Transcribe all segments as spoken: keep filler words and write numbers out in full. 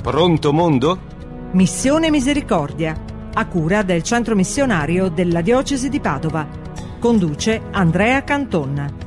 Pronto mondo? Missione Misericordia, a cura del Centro Missionario della Diocesi di Padova. Conduce Andrea Canton.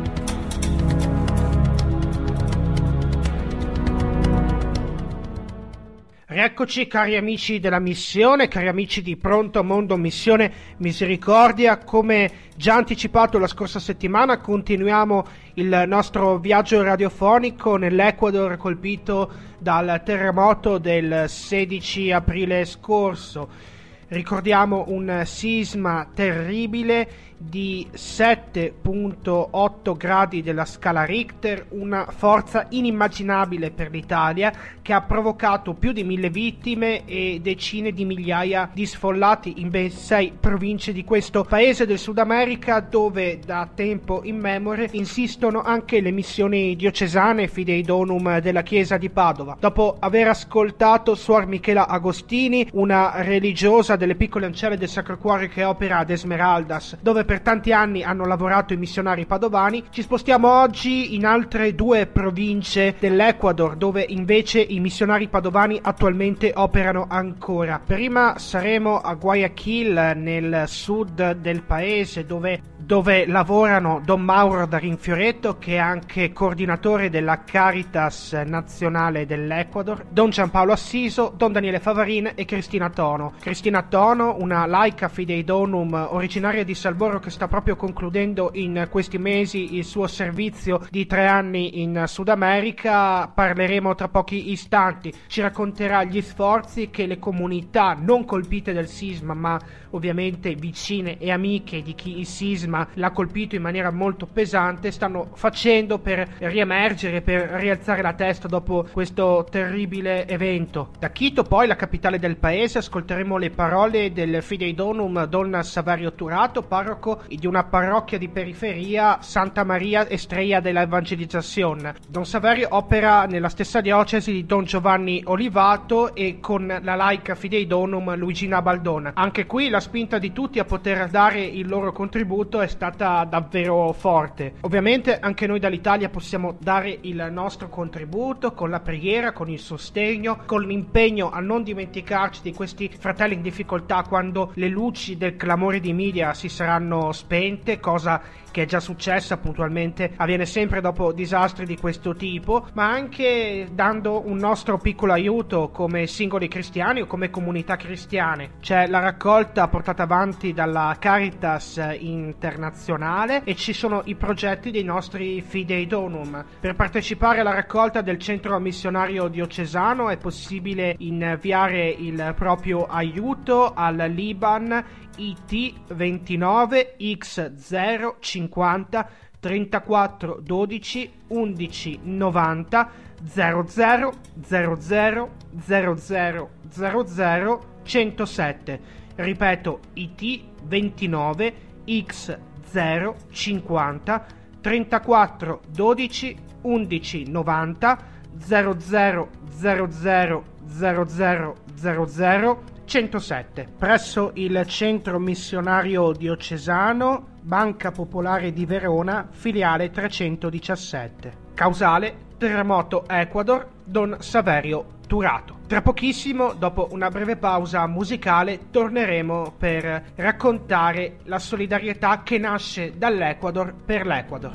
Rieccoci cari amici della missione, cari amici di Pronto Mondo Missione Misericordia. Come già anticipato la scorsa settimana, continuiamo il nostro viaggio radiofonico nell'Ecuador colpito dal terremoto del sedici aprile scorso. Ricordiamo un sisma terribile di sette virgola otto gradi della scala Richter, una forza inimmaginabile per l'Italia che ha provocato più di mille vittime e decine di migliaia di sfollati in ben sei province di questo paese del Sud America, dove da tempo immemore insistono anche le missioni diocesane Fidei Donum della Chiesa di Padova. Dopo aver ascoltato Suor Michela Agostini, una religiosa delle Piccole Ancelle del Sacro Cuore che opera ad Esmeraldas, dove per tanti anni hanno lavorato i missionari padovani, ci spostiamo oggi in altre due province dell'Ecuador, dove invece i missionari padovani attualmente operano ancora. Prima saremo a Guayaquil, nel sud del paese, dove dove lavorano Don Mauro da Rinfioretto, che è anche coordinatore della Caritas nazionale dell'Ecuador, Don Giampaolo Assiso, Don Daniele Favarin e Cristina Tono. Cristina Tono, una laica Fidei Donum originaria di Salboro che sta proprio concludendo in questi mesi il suo servizio di tre anni in Sud America. Parleremo tra pochi istanti, ci racconterà gli sforzi che le comunità non colpite dal sisma, ma ovviamente vicine e amiche di chi il sisma l'ha colpito in maniera molto pesante, stanno facendo per riemergere, per rialzare la testa dopo questo terribile evento. Da Quito, poi, la capitale del paese, ascolteremo le parole del Fidei Donum Don Saverio Turato, parroco di una parrocchia di periferia, Santa Maria Estrella della Evangelizzazione. Don Saverio opera nella stessa diocesi di Don Giovanni Olivato e con la laica Fidei Donum Luigina Baldona. Anche qui la spinta di tutti a poter dare il loro contributo è stata davvero forte. Ovviamente anche noi dall'Italia possiamo dare il nostro contributo con la preghiera, con il sostegno, con l'impegno a non dimenticarci di questi fratelli in difficoltà quando le luci del clamore di media si saranno spente, cosa che è già successa puntualmente, avviene sempre dopo disastri di questo tipo, ma anche dando un nostro piccolo aiuto come singoli cristiani o come comunità cristiane. C'è la raccolta portata avanti dalla Caritas internazionale e ci sono i progetti dei nostri Fidei Donum. Per partecipare alla raccolta del centro missionario diocesano è possibile inviare il proprio aiuto al Liban I T ventinove X zero cinquanta trentaquattro dodici undici novanta zero zero zero zero zero zero zero zero centosette. Ripeto, I T ventinove X zero cinquanta trentaquattro dodici undici novanta zero zero zero zero zero zero zero zero centosette. Presso il centro missionario diocesano, Banca Popolare di Verona, filiale trecentodiciassette. Causale: terremoto Ecuador, Don Saverio Turato. Tra pochissimo, dopo una breve pausa musicale, torneremo per raccontare la solidarietà che nasce dall'Ecuador per l'Ecuador.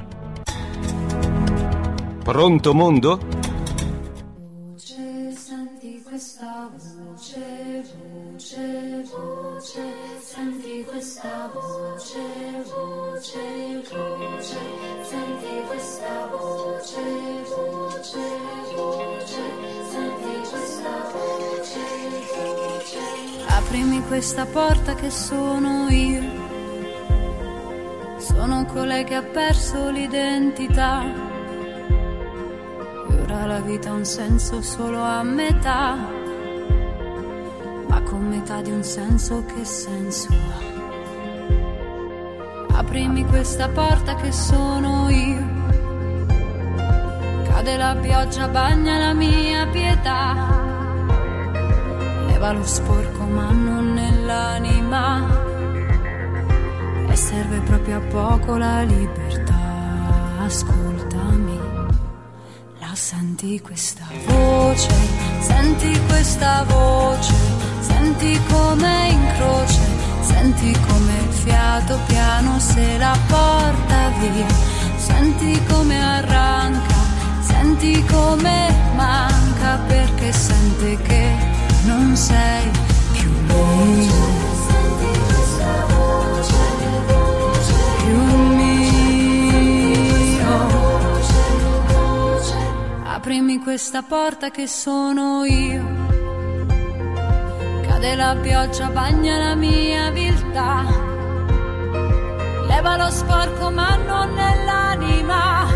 Pronto mondo? Voce, senti questa voce, voce, voce, senti questa voce, voce, voce, senti questa voce, voce, voce, senti questa voce, voce. Aprimi questa porta che sono io, sono colei che ha perso l'identità. E ora la vita ha un senso solo a metà, ma con metà di un senso che senso ha? Aprimi questa porta che sono io, cade la pioggia, bagna la mia pietà, leva lo sporco ma non nell'anima, e serve proprio a poco la libertà. Ascoltami, la senti questa voce, senti questa voce, senti come incrocia, senti come il fiato piano se la porta via, senti come arranca, senti come manca, perché sente che non sei più mio, più mio. Aprimi questa porta che sono io. Cade la pioggia, bagna la mia viltà, leva lo sporco ma non nell'anima,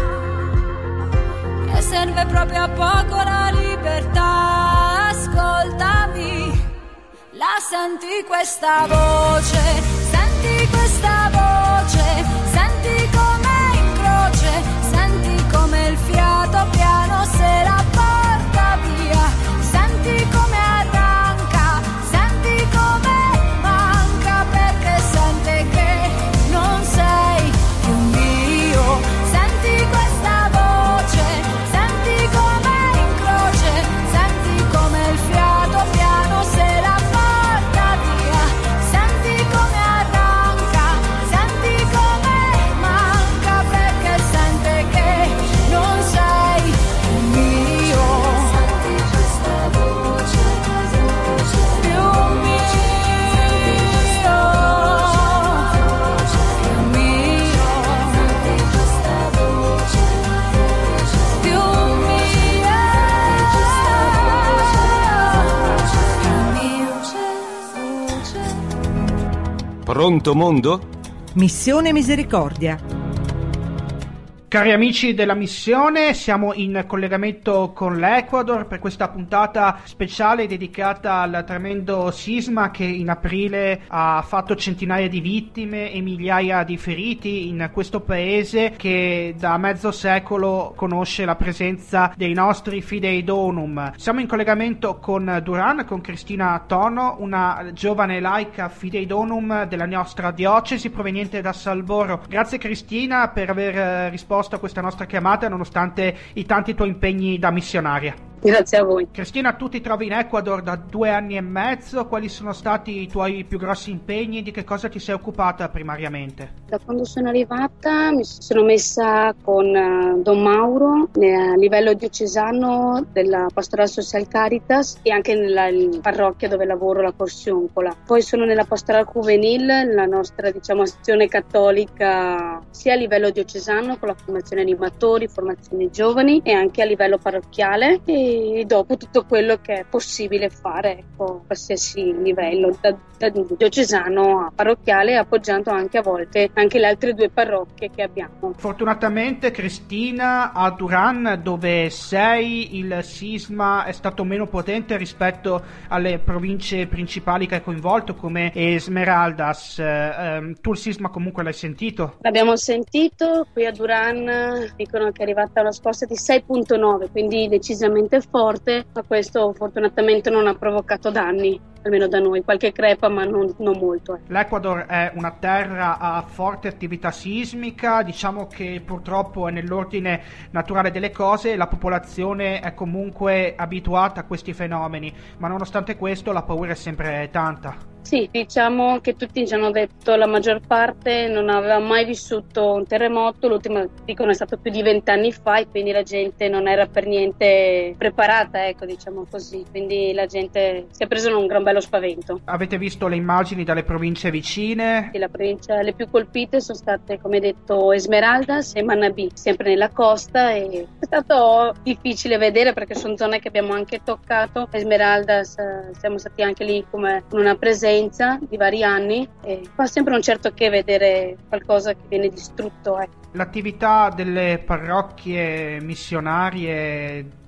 e serve proprio a poco la libertà. Ascoltami, la senti questa voce, senti questa voce, senti come incroce, senti come il fiato piano se la porta via, senti come arranca, senti come manca, perché sente che non sei più mio. Senti questa voce, senti come incroce, senti come il fiato piano se la porta via, senti come arranca, senti come manca, perché sente che non sei più mio. Senti questa voce, più mio, più mio. Senti questa voce, più mio. Pronto mondo? Missione Misericordia. Cari amici della missione, siamo in collegamento con l'Ecuador per questa puntata speciale dedicata al tremendo sisma che in aprile ha fatto centinaia di vittime e migliaia di feriti in questo paese che da mezzo secolo conosce la presenza dei nostri Fidei Donum. Siamo in collegamento con Duran, con Cristina Tono, una giovane laica Fidei Donum della nostra diocesi proveniente da Salvoro. Grazie Cristina per aver risposto a questa nostra chiamata nonostante i tanti tuoi impegni da missionaria. Grazie a voi. Cristina, tu ti trovi in Ecuador da due anni e mezzo. Quali sono stati i tuoi più grossi impegni? Di che cosa ti sei occupata primariamente? Da quando sono arrivata mi sono messa con uh, Don Mauro a livello diocesano della Pastoral Social Caritas e anche nella parrocchia dove lavoro, la Corsioncola. Poi sono nella Pastoral Juvenil, la nostra diciamo azione cattolica sia a livello diocesano con la formazione animatori, formazione giovani e anche a livello parrocchiale, e dopo tutto quello che è possibile fare, ecco, qualsiasi livello, da, da diocesano a parrocchiale, appoggiando anche a volte anche le altre due parrocchie che abbiamo. Fortunatamente Cristina, a Duran dove sei il sisma è stato meno potente rispetto alle province principali che hai coinvolto come Esmeraldas. Eh, tu il sisma comunque l'hai sentito? L'abbiamo sentito, qui a Duran dicono che è arrivata una scossa di sei virgola nove, quindi decisamente forte, ma questo fortunatamente non ha provocato danni, almeno da noi, qualche crepa ma non, non molto. Eh. L'Ecuador è una terra a forte attività sismica, diciamo che purtroppo è nell'ordine naturale delle cose, la popolazione è comunque abituata a questi fenomeni, ma nonostante questo la paura è sempre tanta. Sì, diciamo che tutti ci hanno detto, la maggior parte non aveva mai vissuto un terremoto, l'ultimo dicono è stato più di vent'anni fa e quindi la gente non era per niente preparata, ecco, diciamo così, quindi la gente si è preso un gran bello spavento. Avete visto le immagini dalle province vicine? Sì, la provincia, le più colpite sono state, come detto, Esmeraldas e Manabí, sempre nella costa, e è stato difficile vedere perché sono zone che abbiamo anche toccato. Esmeraldas eh, siamo stati anche lì come con una presenza di vari anni e fa sempre un certo che vedere qualcosa che viene distrutto. Eh. L'attività delle parrocchie missionarie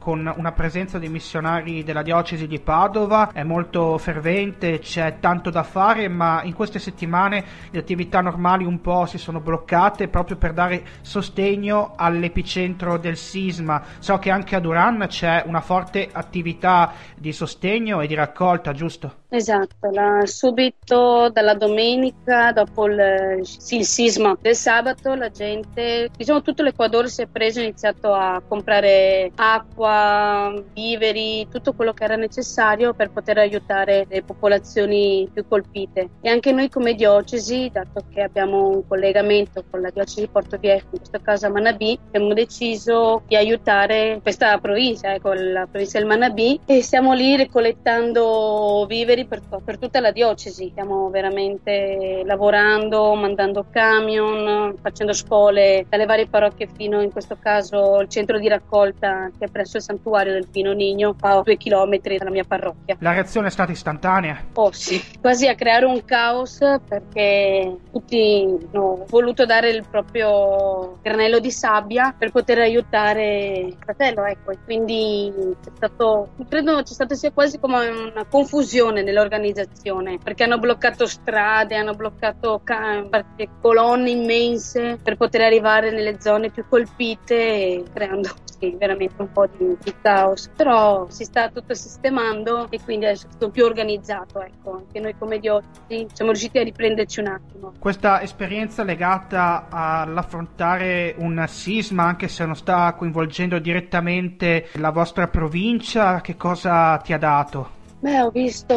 con una presenza di missionari della diocesi di Padova, è molto fervente, c'è tanto da fare, ma in queste settimane le attività normali un po' si sono bloccate proprio per dare sostegno all'epicentro del sisma. So che anche a Duran c'è una forte attività di sostegno e di raccolta, giusto? Esatto, la, subito dalla domenica, dopo il, sì, il sisma del sabato, la gente, diciamo tutto l'Ecuador si è preso e ha iniziato a comprare acqua, viveri, tutto quello che era necessario per poter aiutare le popolazioni più colpite. E anche noi come diocesi, dato che abbiamo un collegamento con la diocesi di Portoviejo, in questo caso a Manabí, abbiamo deciso di aiutare questa provincia, ecco, la provincia del Manabí, e stiamo lì ricollettando viveri Per, per tutta la diocesi. Stiamo veramente lavorando, mandando camion, facendo scuole dalle varie parrocchie fino in questo caso il centro di raccolta che è presso il santuario del Pino Niño a due chilometri dalla mia parrocchia. La reazione è stata istantanea? Oh sì, quasi a creare un caos perché tutti hanno voluto dare il proprio granello di sabbia per poter aiutare il fratello, ecco, e quindi c'è stato, credo c'è stata sia quasi come una confusione nell'organizzazione, perché hanno bloccato strade, hanno bloccato ca- colonne immense per poter arrivare nelle zone più colpite, creando sì, veramente un po' di, di caos. Però si sta tutto sistemando e quindi adesso è tutto più organizzato, ecco. Anche noi come diocesi siamo riusciti a riprenderci un attimo. Questa esperienza legata all'affrontare un sisma, anche se non sta coinvolgendo direttamente la vostra provincia, che cosa ti ha dato? Beh, ho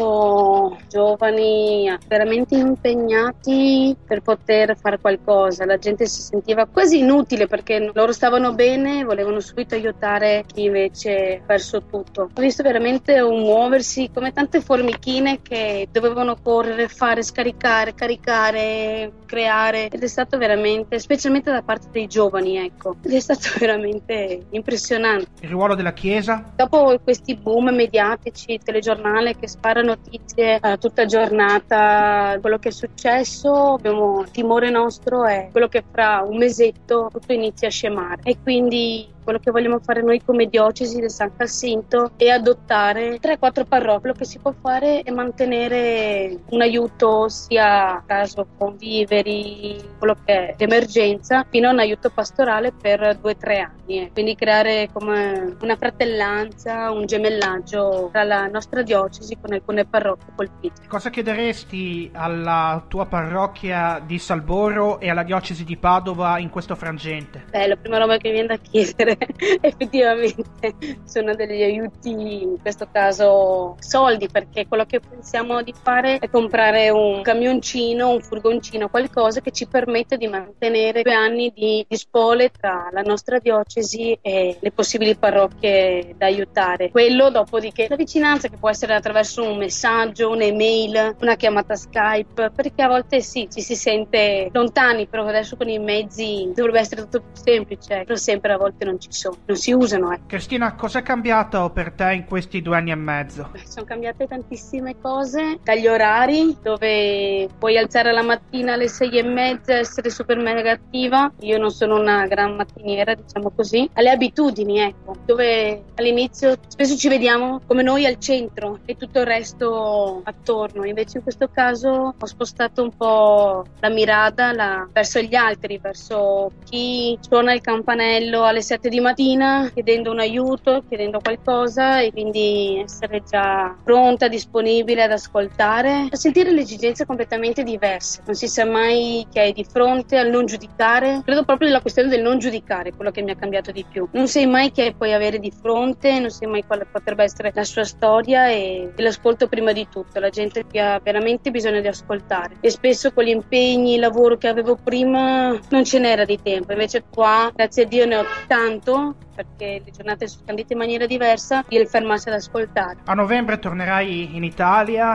visto giovani veramente impegnati per poter fare qualcosa. La gente si sentiva quasi inutile perché loro stavano bene e volevano subito aiutare chi invece ha perso tutto. Ho visto veramente un muoversi come tante formichine che dovevano correre, fare, scaricare, caricare, creare. Ed è stato veramente, specialmente da parte dei giovani, ecco. Ed è stato veramente impressionante. Il ruolo della Chiesa? Dopo questi boom mediatici, telegiornali, che spara notizie eh, tutta giornata, quello che è successo, abbiamo il timore nostro è quello che fra un mesetto tutto inizia a scemare, e quindi quello che vogliamo fare noi come diocesi del San Jacinto è adottare tre quattro parrocchie. Quello che si può fare è mantenere un aiuto sia a caso con viveri, quello che è d'emergenza, fino a un aiuto pastorale per due o tre anni. Eh. Quindi creare come una fratellanza, un gemellaggio tra la nostra diocesi con alcune parrocchie colpite. Cosa chiederesti alla tua parrocchia di Salboro e alla diocesi di Padova in questo frangente? Beh, la prima roba che mi viene da chiedere effettivamente sono degli aiuti, in questo caso soldi, perché quello che pensiamo di fare è comprare un camioncino, un furgoncino, qualcosa che ci permette di mantenere due anni di, di spole tra la nostra diocesi e le possibili parrocchie da aiutare. Quello dopodiché la vicinanza, che può essere attraverso un messaggio, un'email, una chiamata Skype, perché a volte sì, ci si sente lontani, però adesso con i mezzi dovrebbe essere tutto più semplice, però sempre a volte non ci sono, non si usano. Eh. Cristina, cos'è cambiato per te in questi due anni e mezzo? Beh, sono cambiate tantissime cose, dagli orari, dove puoi alzare la mattina alle sei e mezza, essere super mega attiva, io non sono una gran mattiniera, diciamo così, alle abitudini, ecco, dove all'inizio spesso ci vediamo come noi al centro e tutto il resto attorno, invece in questo caso ho spostato un po' la mirata la, verso gli altri, verso chi suona il campanello alle sette di mattina chiedendo un aiuto, chiedendo qualcosa, e quindi essere già pronta, disponibile ad ascoltare, a sentire le esigenze completamente diverse. Non si sa mai che hai di fronte, al non giudicare. Credo proprio nella questione del non giudicare, quello che mi ha cambiato di più. Non sai mai che puoi avere di fronte, non sai mai quale potrebbe essere la sua storia, e, e l'ascolto prima di tutto. La gente che ha veramente bisogno di ascoltare, e spesso con gli impegni, il lavoro che avevo prima non ce n'era di tempo, invece qua grazie a Dio ne ho tanto, perché le giornate sono scandite in maniera diversa, di fermarsi ad ascoltare. A novembre tornerai in Italia.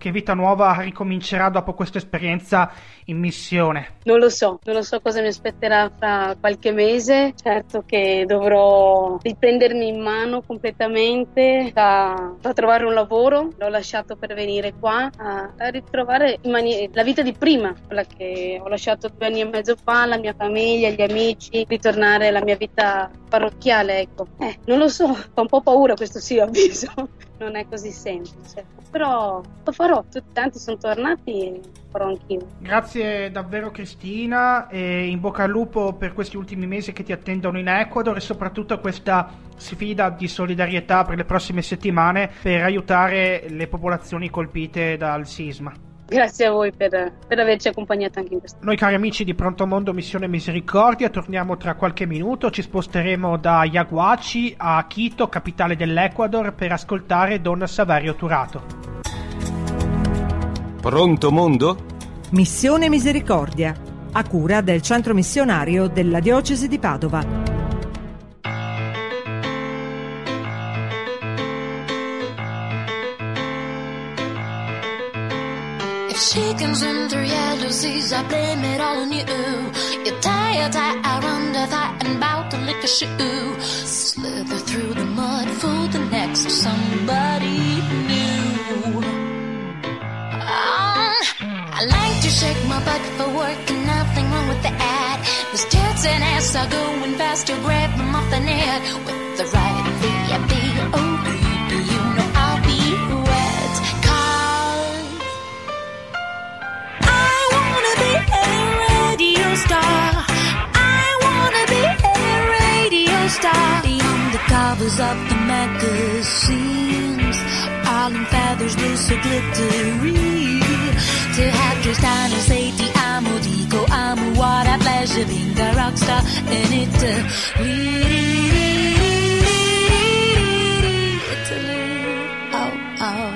che vita nuova ricomincerà dopo questa esperienza in missione? Non lo so, non lo so cosa mi aspetterà fra qualche mese. Certo che dovrò riprendermi in mano completamente da, da trovare un lavoro. L'ho lasciato per venire qua a, a ritrovare in mani- la vita di prima, quella che ho lasciato due anni e mezzo fa, la mia famiglia, gli amici, ritornare alla mia vita parrocchiale, ecco. Eh, non lo so, fa un po' paura questo sì, avviso. Non è così semplice, però lo farò. Tutti tanti sono tornati e farò anch'io. Grazie davvero Cristina, e in bocca al lupo per questi ultimi mesi che ti attendono in Ecuador, e soprattutto questa sfida di solidarietà per le prossime settimane per aiutare le popolazioni colpite dal sisma. Grazie a voi per, per averci accompagnato anche in questo. Noi cari amici di Pronto Mondo Missione Misericordia torniamo tra qualche minuto, ci sposteremo da Yaguachi a Quito, capitale dell'Ecuador, per ascoltare Don Saverio Turato. Pronto Mondo? Missione Misericordia, a cura del centro missionario della diocesi di Padova. She consumed her yellow disease, I blame it all on you. You tie your tie around her thigh and bow to lick a shoe. Slither through the mud for the next somebody new. Um, I like to shake my butt for work and nothing wrong with that. Those tits and ass are going fast to grab them off the net. With the right V I P, oh baby, you know I'll be wet. Star. I wanna be a radio star. Beyond the covers of the magazines, all in feathers blue so glittery. To have Tristano say ti amo, dico amo, what a pleasure being a rock star in Italy. Italy, oh oh.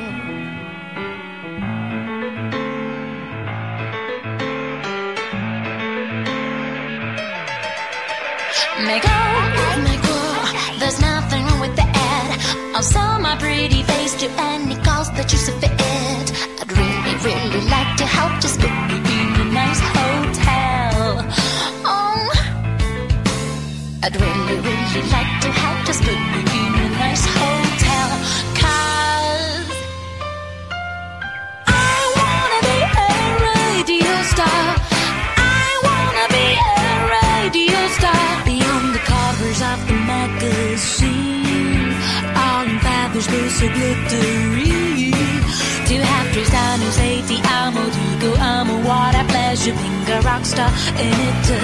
Make up, make up, there's nothing wrong with that. I'll sell my pretty face to any cause that you see fit. I'd really, really like to help, just put me in a nice hotel. Oh, I'd really, really like to help, just put me in a nice hotel. Cause I wanna be a radio star. I wanna be a radio star. Of the magazine, all in feathers blue so glittery. To have Tristano say ti amo, dico amo, what a pleasure being a rock star in Italy.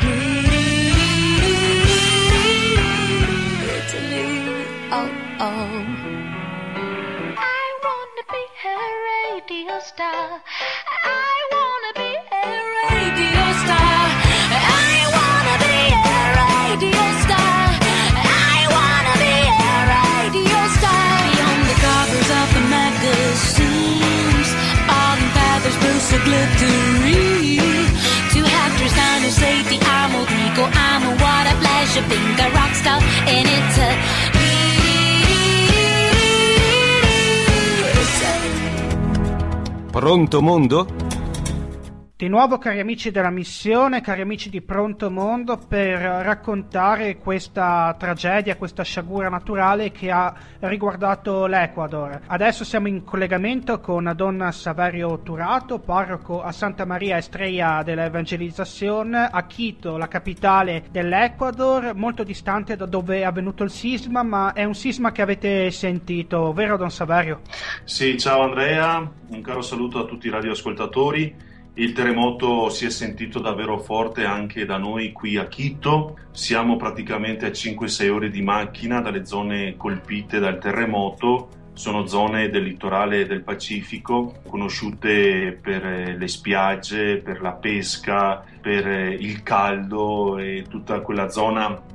Italy, oh oh. I wanna be a radio star. I wanna be a radio star. I wanna be a radio star. So glittery. To have Tristano say ti amo, dico amo, what a pleasure being a rock star in Italy. Pronto Mondo? Di nuovo cari amici della missione, cari amici di Pronto Mondo, per raccontare questa tragedia, questa sciagura naturale che ha riguardato l'Ecuador. Adesso siamo in collegamento con Don Saverio Turato, parroco a Santa Maria Estrella dell'Evangelizzazione a Quito, la capitale dell'Ecuador, molto distante da dove è avvenuto il sisma, ma è un sisma che avete sentito, vero Don Saverio? Sì, ciao Andrea, un caro saluto a tutti i radioascoltatori. Il terremoto si è sentito davvero forte anche da noi qui a Quito. Siamo praticamente a cinque sei ore di macchina dalle zone colpite dal terremoto. Sono zone del litorale del Pacifico, conosciute per le spiagge, per la pesca, per il caldo e tutta quella zona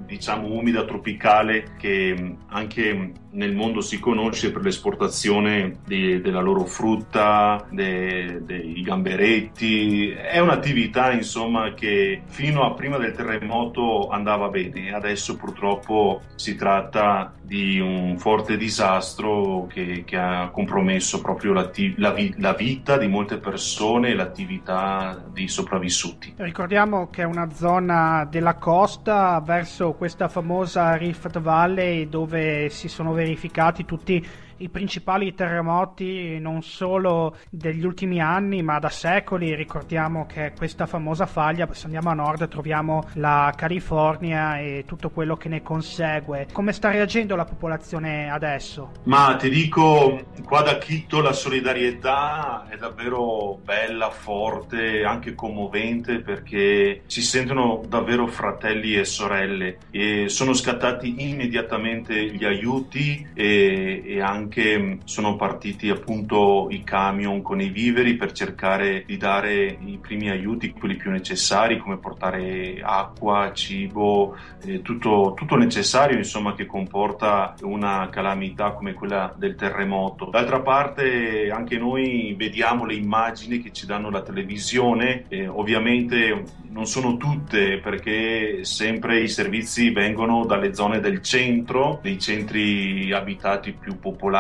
diciamo umida, tropicale, che anche nel mondo si conosce per l'esportazione di, della loro frutta, de, dei gamberetti. È un'attività insomma che fino a prima del terremoto andava bene, adesso purtroppo si tratta di un forte disastro che, che ha compromesso proprio la, la, la vita di molte persone e l'attività di sopravvissuti. Ricordiamo che è una zona della costa verso questa famosa Rift Valley dove si sono verificati tutti i principali terremoti non solo degli ultimi anni ma da secoli. Ricordiamo che questa famosa faglia, se andiamo a nord troviamo la California e tutto quello che ne consegue. Come sta reagendo la popolazione adesso? Ma ti dico, qua da Quito la solidarietà è davvero bella, forte, anche commovente, perché si sentono davvero fratelli e sorelle e sono scattati immediatamente gli aiuti e, e anche che sono partiti appunto i camion con i viveri per cercare di dare i primi aiuti, quelli più necessari, come portare acqua, cibo, eh, tutto, tutto necessario insomma che comporta una calamità come quella del terremoto. D'altra parte anche noi vediamo le immagini che ci danno la televisione, eh, ovviamente non sono tutte, perché sempre i servizi vengono dalle zone del centro, dei centri abitati più popolati,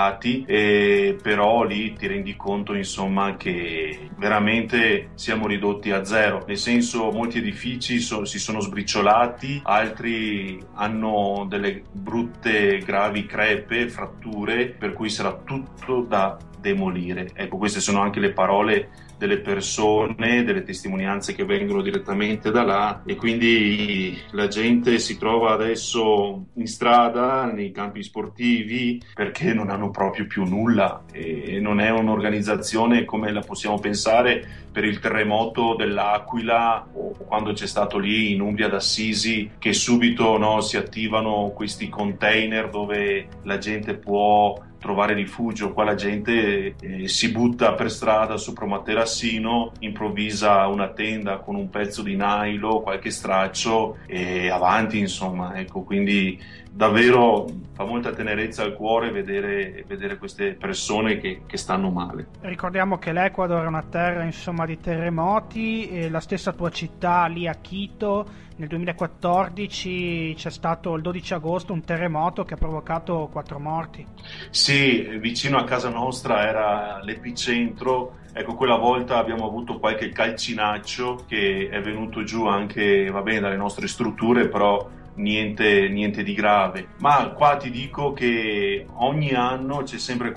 e però lì ti rendi conto insomma che veramente siamo ridotti a zero, nel senso molti edifici so, si sono sbriciolati, altri hanno delle brutte gravi crepe, fratture, per cui sarà tutto da demolire. Ecco, queste sono anche le parole delle persone, delle testimonianze che vengono direttamente da là, e quindi la gente si trova adesso in strada, nei campi sportivi, perché non hanno proprio più nulla, e non è un'organizzazione come la possiamo pensare per il terremoto dell'Aquila o quando c'è stato lì in Umbria d'Assisi, che subito no, si attivano questi container dove la gente può trovare rifugio. Qua la gente eh, si butta per strada sopra un materassino, improvvisa una tenda con un pezzo di nylon, qualche straccio e avanti insomma, ecco, quindi davvero fa molta tenerezza al cuore vedere, vedere queste persone che, che stanno male. Ricordiamo che l'Ecuador è una terra insomma di terremoti, e la stessa tua città lì a Quito nel duemilaquattordici c'è stato il dodici agosto un terremoto che ha provocato quattro morti. Sì, vicino a casa nostra era l'epicentro. Ecco, quella volta abbiamo avuto qualche calcinaccio che è venuto giù anche, va bene, dalle nostre strutture, però niente, niente di grave. Ma qua ti dico che ogni anno c'è sempre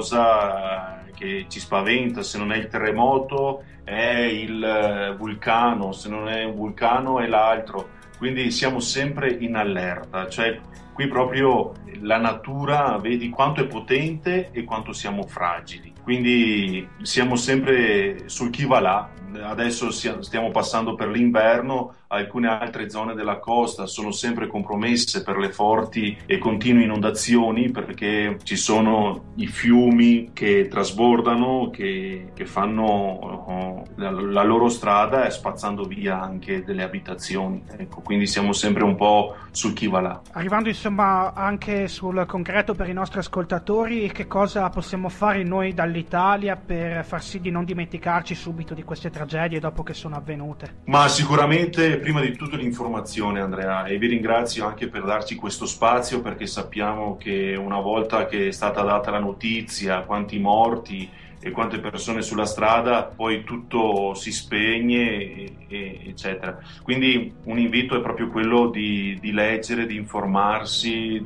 qualcosa che ci spaventa. Se non è il terremoto è il vulcano, se non è un vulcano è l'altro, quindi siamo sempre in allerta. Cioè qui proprio la natura, vedi quanto è potente e quanto siamo fragili, quindi siamo sempre sul chi va là. Adesso stiamo passando per l'inverno, alcune altre zone della costa sono sempre compromesse per le forti e continue inondazioni, perché ci sono i fiumi che trasbordano, che, che fanno la, la loro strada, spazzando via anche delle abitazioni. Ecco, quindi siamo sempre un po' sul chi va là. Arrivando insomma anche sul concreto per i nostri ascoltatori, che cosa possiamo fare noi dall'Italia per far sì di non dimenticarci subito di queste tragedie dopo che sono avvenute? Ma sicuramente prima di tutto l'informazione, Andrea, e vi ringrazio anche per darci questo spazio, perché sappiamo che una volta che è stata data la notizia, quanti morti e quante persone sulla strada, poi tutto si spegne e, e, eccetera. Quindi un invito è proprio quello di, di leggere, di informarsi,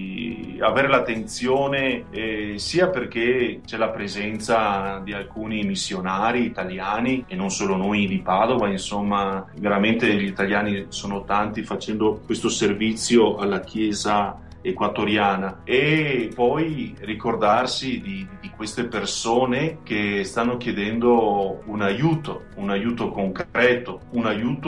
di avere l'attenzione, eh, sia perché c'è la presenza di alcuni missionari italiani e non solo noi di Padova, insomma veramente gli italiani sono tanti facendo questo servizio alla Chiesa equatoriana, e poi ricordarsi di, di queste persone che stanno chiedendo un aiuto, un aiuto concreto, un aiuto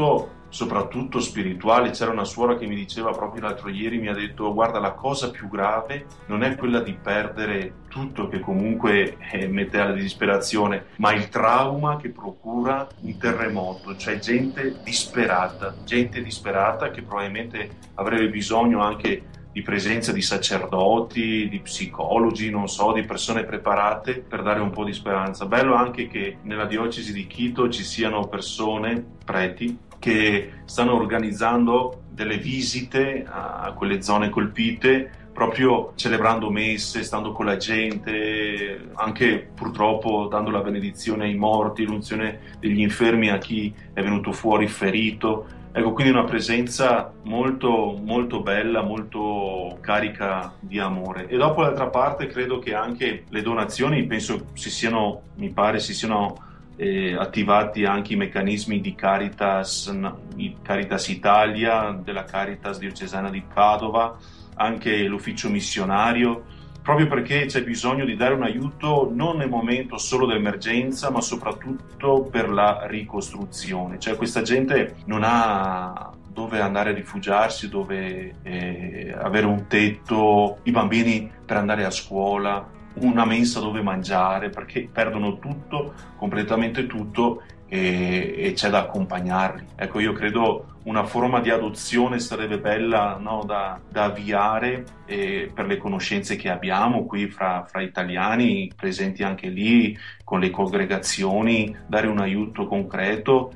soprattutto spirituali. C'era una suora che mi diceva proprio l'altro ieri, mi ha detto: guarda, la cosa più grave non è quella di perdere tutto, che comunque eh, mette alla disperazione, ma il trauma che procura un terremoto. Cioè gente disperata, gente disperata che probabilmente avrebbe bisogno anche di presenza di sacerdoti, di psicologi, non so, di persone preparate per dare un po' di speranza. Bello anche che nella diocesi di Quito ci siano persone, preti, che stanno organizzando delle visite a quelle zone colpite, proprio celebrando messe, stando con la gente, anche purtroppo dando la benedizione ai morti, l'unzione degli infermi a chi è venuto fuori ferito. Ecco, quindi una presenza molto, molto bella, molto carica di amore. E dopo, d'altra parte, credo che anche le donazioni, penso si siano, mi pare si siano eh, attivati anche i meccanismi di Caritas, Caritas Italia, della Caritas diocesana di Padova, anche l'ufficio missionario, proprio perché c'è bisogno di dare un aiuto non nel momento solo dell'emergenza, ma soprattutto per la ricostruzione. Cioè questa gente non ha dove andare a rifugiarsi, dove eh, avere un tetto, i bambini per andare a scuola, una mensa dove mangiare, perché perdono tutto, completamente tutto, e, e c'è da accompagnarli. Ecco, io credo una forma di adozione sarebbe bella, no, da, da avviare, eh, per le conoscenze che abbiamo qui fra, fra italiani presenti anche lì, con le congregazioni, dare un aiuto concreto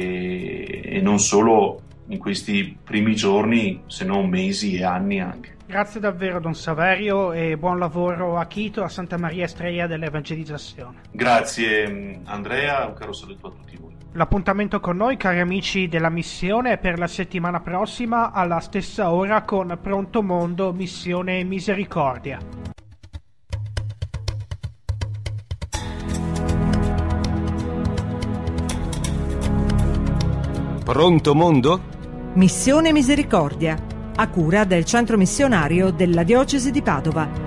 e, e non solo in questi primi giorni, se non mesi e anni anche. Grazie davvero Don Saverio e buon lavoro a Quito, a Santa Maria Estrella dell'Evangelizzazione. Grazie Andrea, un caro saluto a tutti voi. L'appuntamento con noi, cari amici della missione, è per la settimana prossima alla stessa ora con Pronto Mondo Missione Misericordia. Pronto Mondo? Missione Misericordia, a cura del Centro Missionario della Diocesi di Padova.